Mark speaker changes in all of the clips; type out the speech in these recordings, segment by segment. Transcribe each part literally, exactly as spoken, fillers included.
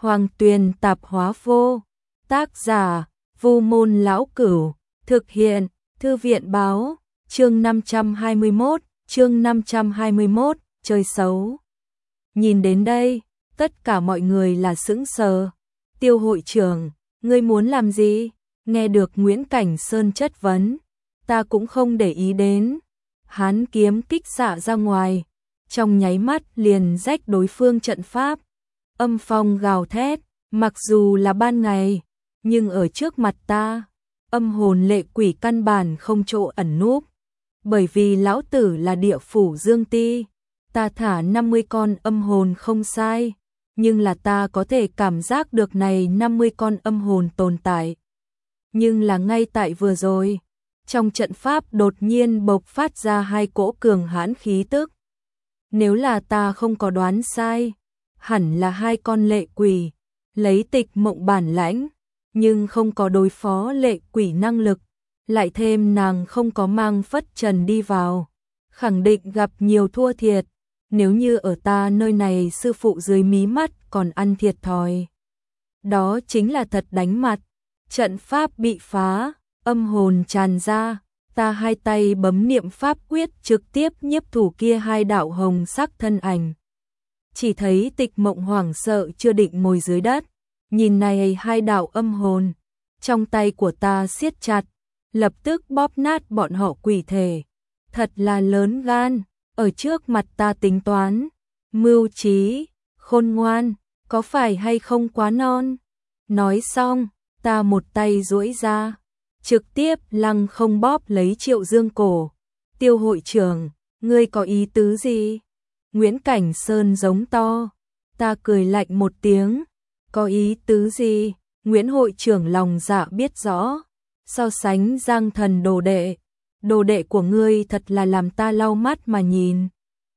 Speaker 1: Hoàng Tuyền Tạp Hóa Vô. Tác giả: Vu Môn Lão Cửu. Thực hiện: Thư viện Báo. Chương năm trăm hai mươi mốt, chương năm trăm hai mươi mốt, chơi xấu. Nhìn đến đây, tất cả mọi người là sững sờ. Tiêu hội trưởng, ngươi muốn làm gì? Nghe được Nguyễn Cảnh Sơn chất vấn, ta cũng không để ý đến. Hán kiếm kích xạ ra ngoài, trong nháy mắt liền rách đối phương trận pháp. Âm phong gào thét, mặc dù là ban ngày, nhưng ở trước mặt ta, âm hồn lệ quỷ căn bản không chỗ ẩn núp. Bởi vì lão tử là địa phủ Dương Ti, ta thả năm mươi con âm hồn không sai, nhưng là ta có thể cảm giác được này năm mươi con âm hồn tồn tại. Nhưng là ngay tại vừa rồi, trong trận pháp đột nhiên bộc phát ra hai cỗ cường hãn khí tức. Nếu là ta không có đoán sai, hẳn là hai con lệ quỷ, lấy Tịch Mộng bản lãnh, nhưng không có đối phó lệ quỷ năng lực, lại thêm nàng không có mang phất trần đi vào, khẳng định gặp nhiều thua thiệt. Nếu như ở ta nơi này sư phụ dưới mí mắt còn ăn thiệt thòi, đó chính là thật đánh mặt. Trận pháp bị phá, âm hồn tràn ra, ta hai tay bấm niệm pháp quyết trực tiếp nhiếp thủ kia hai đạo hồng sắc thân ảnh. Chỉ thấy Tịch Mộng hoảng sợ chưa định ngồi dưới đất, nhìn này hai đạo âm hồn, trong tay của ta siết chặt, lập tức bóp nát bọn họ quỷ thể. Thật là lớn gan, ở trước mặt ta tính toán, mưu trí, khôn ngoan, có phải hay không quá non? Nói xong, ta một tay duỗi ra, trực tiếp lăng không bóp lấy Triệu Dương cổ. Tiêu hội trưởng, ngươi có ý tứ gì? Nguyễn Cảnh Sơn giống to. Ta cười lạnh một tiếng. Có ý tứ gì? Nguyễn hội trưởng lòng dạ biết rõ. So sánh Giang Thần đồ đệ, đồ đệ của ngươi thật là làm ta lau mắt mà nhìn.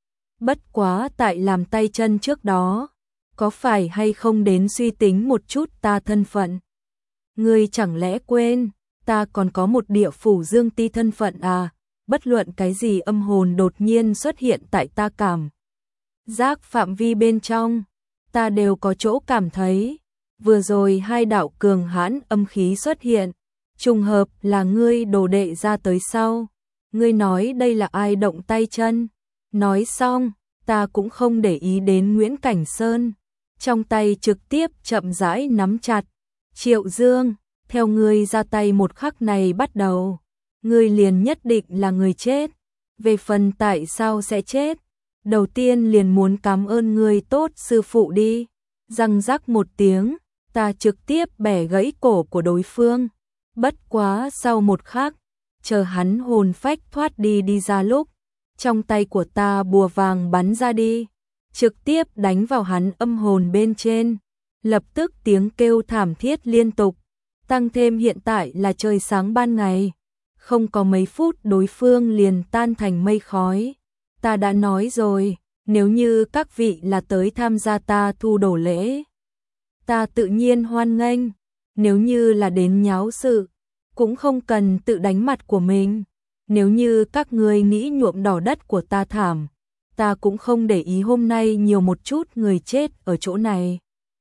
Speaker 1: Bất quá tại làm tay chân trước đó, có phải hay không đến suy tính một chút ta thân phận? Ngươi chẳng lẽ quên, ta còn có một địa phủ Dương Ti thân phận à? Bất luận cái gì âm hồn đột nhiên xuất hiện tại ta cảm giác phạm vi bên trong, ta đều có chỗ cảm thấy. Vừa rồi hai đạo cường hãn âm khí xuất hiện, trùng hợp là ngươi đồ đệ ra tới sau. Ngươi nói đây là ai động tay chân? Nói xong, ta cũng không để ý đến Nguyễn Cảnh Sơn, trong tay trực tiếp chậm rãi nắm chặt. Triệu Dương, theo ngươi ra tay một khắc này bắt đầu, ngươi liền nhất định là người chết. Về phần tại sao sẽ chết, đầu tiên liền muốn cảm ơn ngươi tốt sư phụ đi. Răng rắc một tiếng, ta trực tiếp bẻ gãy cổ của đối phương. Bất quá sau một khắc, chờ hắn hồn phách thoát đi đi ra lúc, trong tay của ta bùa vàng bắn ra đi, trực tiếp đánh vào hắn âm hồn bên trên. Lập tức tiếng kêu thảm thiết liên tục, tăng thêm hiện tại là trời sáng ban ngày, không có mấy phút đối phương liền tan thành mây khói. Ta đã nói rồi, nếu như các vị là tới tham gia ta thu đồ lễ, ta tự nhiên hoan nghênh. Nếu như là đến nháo sự, cũng không cần tự đánh mặt của mình. Nếu như các ngươi nghĩ nhuộm đỏ đất của ta thảm, ta cũng không để ý hôm nay nhiều một chút người chết ở chỗ này.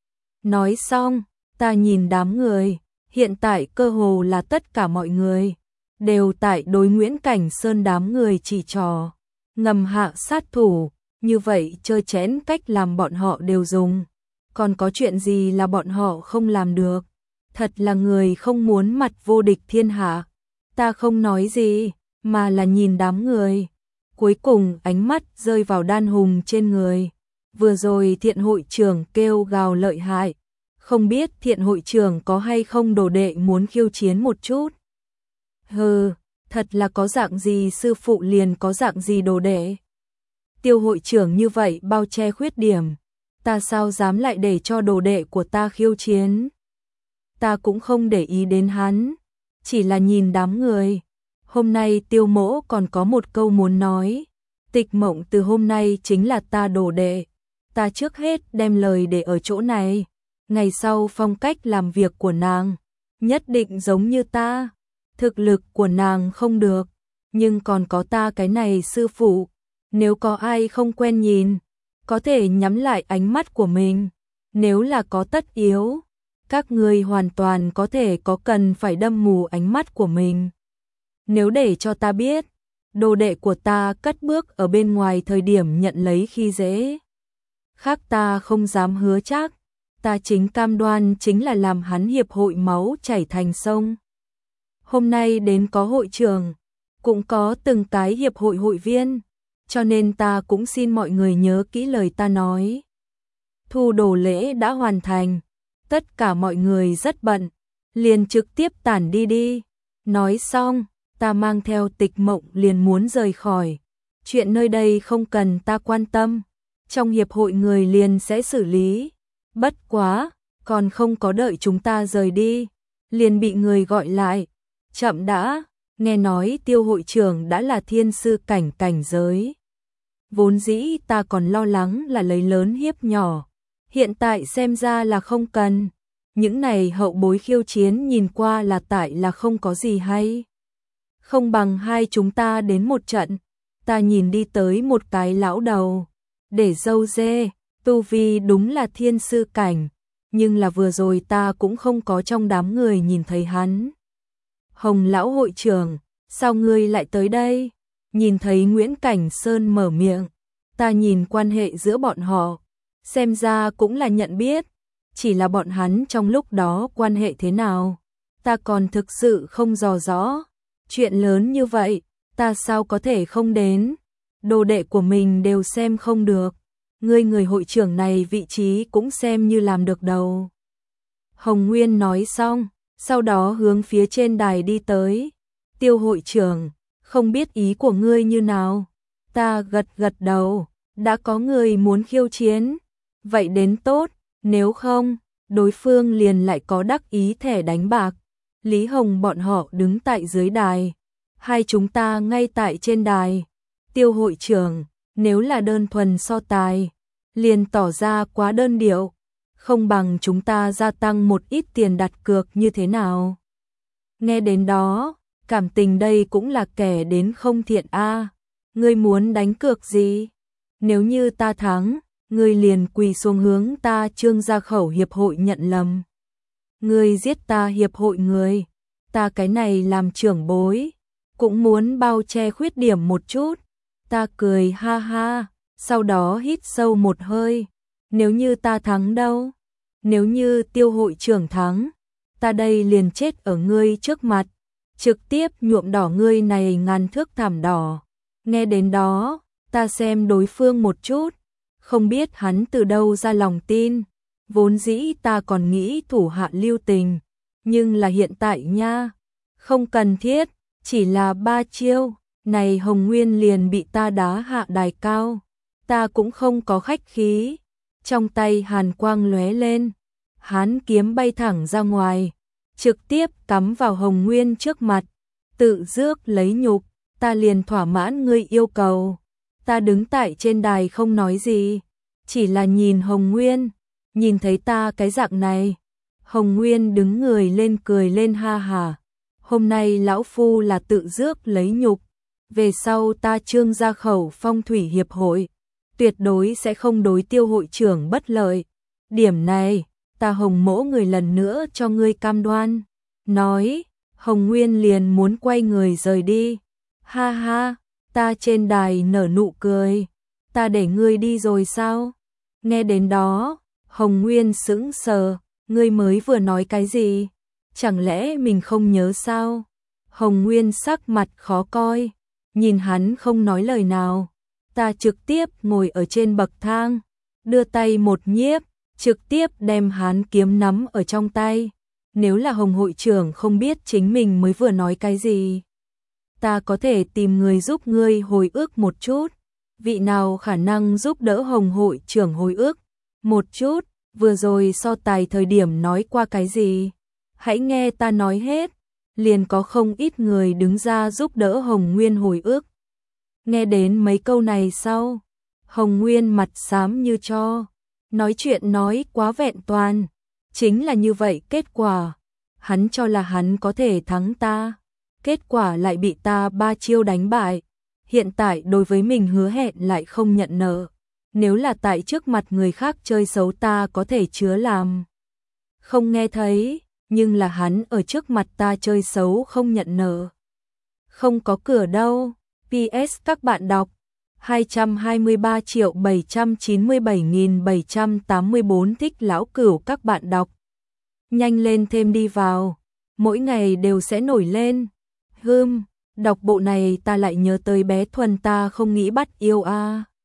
Speaker 1: Nói xong, ta nhìn đám người, hiện tại cơ hồ là tất cả mọi người đều tại đối Nguyễn Cảnh Sơn đám người chỉ trò, ngầm hạ sát thủ, như vậy chơi chén cách làm bọn họ đều dùng. Còn có chuyện gì là bọn họ không làm được? Thật là người không muốn mặt vô địch thiên hạ. Ta không nói gì, mà là nhìn đám người. Cuối cùng ánh mắt rơi vào Đan Hùng trên người. Vừa rồi Thiện hội trưởng kêu gào lợi hại, không biết Thiện hội trưởng có hay không đồ đệ muốn khiêu chiến một chút. Hừ, thật là có dạng gì sư phụ liền có dạng gì đồ đệ. Tiêu hội trưởng như vậy bao che khuyết điểm, ta sao dám lại để cho đồ đệ của ta khiêu chiến. Ta cũng không để ý đến hắn, chỉ là nhìn đám người. Hôm nay Tiêu mỗ còn có một câu muốn nói. Tịch Mộng từ hôm nay chính là ta đồ đệ. Ta trước hết đem lời để ở chỗ này. Ngày sau phong cách làm việc của nàng nhất định giống như ta. Thực lực của nàng không được, nhưng còn có ta cái này sư phụ. Nếu có ai không quen nhìn, có thể nhắm lại ánh mắt của mình. nếu là có tất yếu, các ngươi hoàn toàn có thể có cần phải đâm mù ánh mắt của mình. Nếu để cho ta biết, đồ đệ của ta cất bước ở bên ngoài thời điểm nhận lấy khi dễ, khác ta không dám hứa chắc, ta chính cam đoan chính là làm hắn hiệp hội máu chảy thành sông. Hôm nay đến có hội trưởng, cũng có từng cái hiệp hội hội viên, cho nên ta cũng xin mọi người nhớ kỹ lời ta nói. Thu đồ lễ đã hoàn thành, tất cả mọi người rất bận, liền trực tiếp tản đi đi. Nói xong, ta mang theo Tịch Mộng liền muốn rời khỏi. Chuyện nơi đây không cần ta quan tâm, trong hiệp hội người liền sẽ xử lý. Bất quá, còn không có đợi chúng ta rời đi, liền bị người gọi lại. Chậm đã, nghe nói Tiêu hội trưởng đã là thiên sư cảnh cảnh giới. Vốn dĩ ta còn lo lắng là lấy lớn hiếp nhỏ, hiện tại xem ra là không cần. Những này hậu bối khiêu chiến nhìn qua là tại là không có gì hay. Không bằng hai chúng ta đến một trận. Ta nhìn đi tới một cái lão đầu, để râu dê, tu vi đúng là thiên sư cảnh, nhưng là vừa rồi ta cũng không có trong đám người nhìn thấy hắn. Hồng lão hội trưởng, sao ngươi lại tới đây? Nhìn thấy Nguyễn Cảnh Sơn mở miệng, ta nhìn quan hệ giữa bọn họ, xem ra cũng là nhận biết, chỉ là bọn hắn trong lúc đó quan hệ thế nào, ta còn thực sự không dò rõ. Chuyện lớn như vậy, ta sao có thể không đến, đồ đệ của mình đều xem không được, ngươi người hội trưởng này vị trí cũng xem như làm được đầu. Hồng Nguyên nói xong, sau đó hướng phía trên đài đi tới. Tiêu hội trưởng, không biết ý của ngươi như nào? Ta gật gật đầu, đã có người muốn khiêu chiến, vậy đến tốt, nếu không, đối phương liền lại có đắc ý thẻ đánh bạc. Lý Hồng bọn họ đứng tại dưới đài, hai chúng ta ngay tại trên đài. Tiêu hội trưởng, nếu là đơn thuần so tài, liền tỏ ra quá đơn điệu, không bằng chúng ta gia tăng một ít tiền đặt cược như thế nào? Nghe đến đó, cảm tình đây cũng là kẻ đến không thiện a. Ngươi muốn đánh cược gì? Nếu như ta thắng, ngươi liền quỳ xuống hướng ta Trương Gia Khẩu hiệp hội nhận lầm. Ngươi giết ta hiệp hội người, ta cái này làm trưởng bối, cũng muốn bao che khuyết điểm một chút. Ta cười ha ha, sau đó hít sâu một hơi. Nếu như ta thắng đâu? Nếu như Tiêu hội trưởng thắng, ta đây liền chết ở ngươi trước mặt, trực tiếp nhuộm đỏ ngươi này ngàn thước thảm đỏ. Nghe đến đó, ta xem đối phương một chút, không biết hắn từ đâu ra lòng tin. Vốn dĩ ta còn nghĩ thủ hạ lưu tình, nhưng là hiện tại nha, không cần thiết, chỉ là ba chiêu, này Hồng Nguyên liền bị ta đá hạ đài cao. Ta cũng không có khách khí, trong tay hàn quang lóe lên, hán kiếm bay thẳng ra ngoài, trực tiếp cắm vào Hồng Nguyên trước mặt, tự rước lấy nhục, ta liền thỏa mãn ngươi yêu cầu. Ta đứng tại trên đài không nói gì, chỉ là nhìn Hồng Nguyên. Nhìn thấy ta cái dạng này, Hồng Nguyên đứng người lên cười lên ha hả. Hôm nay lão phu là tự rước lấy nhục, về sau ta Trương Gia Khẩu Phong thủy hiệp hội, tuyệt đối sẽ không đối Tiêu hội trưởng bất lợi. Điểm này, ta Hồng mỗ người lần nữa cho ngươi cam đoan. Nói, Hồng Nguyên liền muốn quay người rời đi. Ha ha, ta trên đài nở nụ cười. Ta để ngươi đi rồi sao? Nghe đến đó, Hồng Nguyên sững sờ, ngươi mới vừa nói cái gì? Chẳng lẽ mình không nhớ sao? Hồng Nguyên sắc mặt khó coi, nhìn hắn không nói lời nào. Ta trực tiếp ngồi ở trên bậc thang, đưa tay một nhiếp, trực tiếp đem hắn kiếm nắm ở trong tay. Nếu là Hồng hội trưởng không biết chính mình mới vừa nói cái gì, ta có thể tìm người giúp ngươi hồi ức một chút. Vị nào khả năng giúp đỡ Hồng hội trưởng hồi ức một chút, vừa rồi so tài thời điểm nói qua cái gì? Hãy nghe ta nói hết. Liền có không ít người đứng ra giúp đỡ Hồng Nguyên hồi ức. Nghe đến mấy câu này sau, Hồng Nguyên mặt xám như tro, nói chuyện nói quá vẹn toàn, chính là như vậy kết quả. Hắn cho là hắn có thể thắng ta, kết quả lại bị ta ba chiêu đánh bại. Hiện tại đối với mình hứa hẹn lại không nhận nợ, nếu là tại trước mặt người khác chơi xấu ta có thể chứa làm không nghe thấy, nhưng là hắn ở trước mặt ta chơi xấu không nhận nợ. Không có cửa đâu. pê ét các bạn đọc hai trăm hai mươi ba triệu bảy trăm chín mươi bảy nghìn bảy trăm tám mươi bốn thích lão cửu các bạn đọc. Nhanh lên thêm đi vào, mỗi ngày đều sẽ nổi lên. Hưm, đọc bộ này ta lại nhớ tới bé Thuần ta không nghĩ bắt yêu a. À.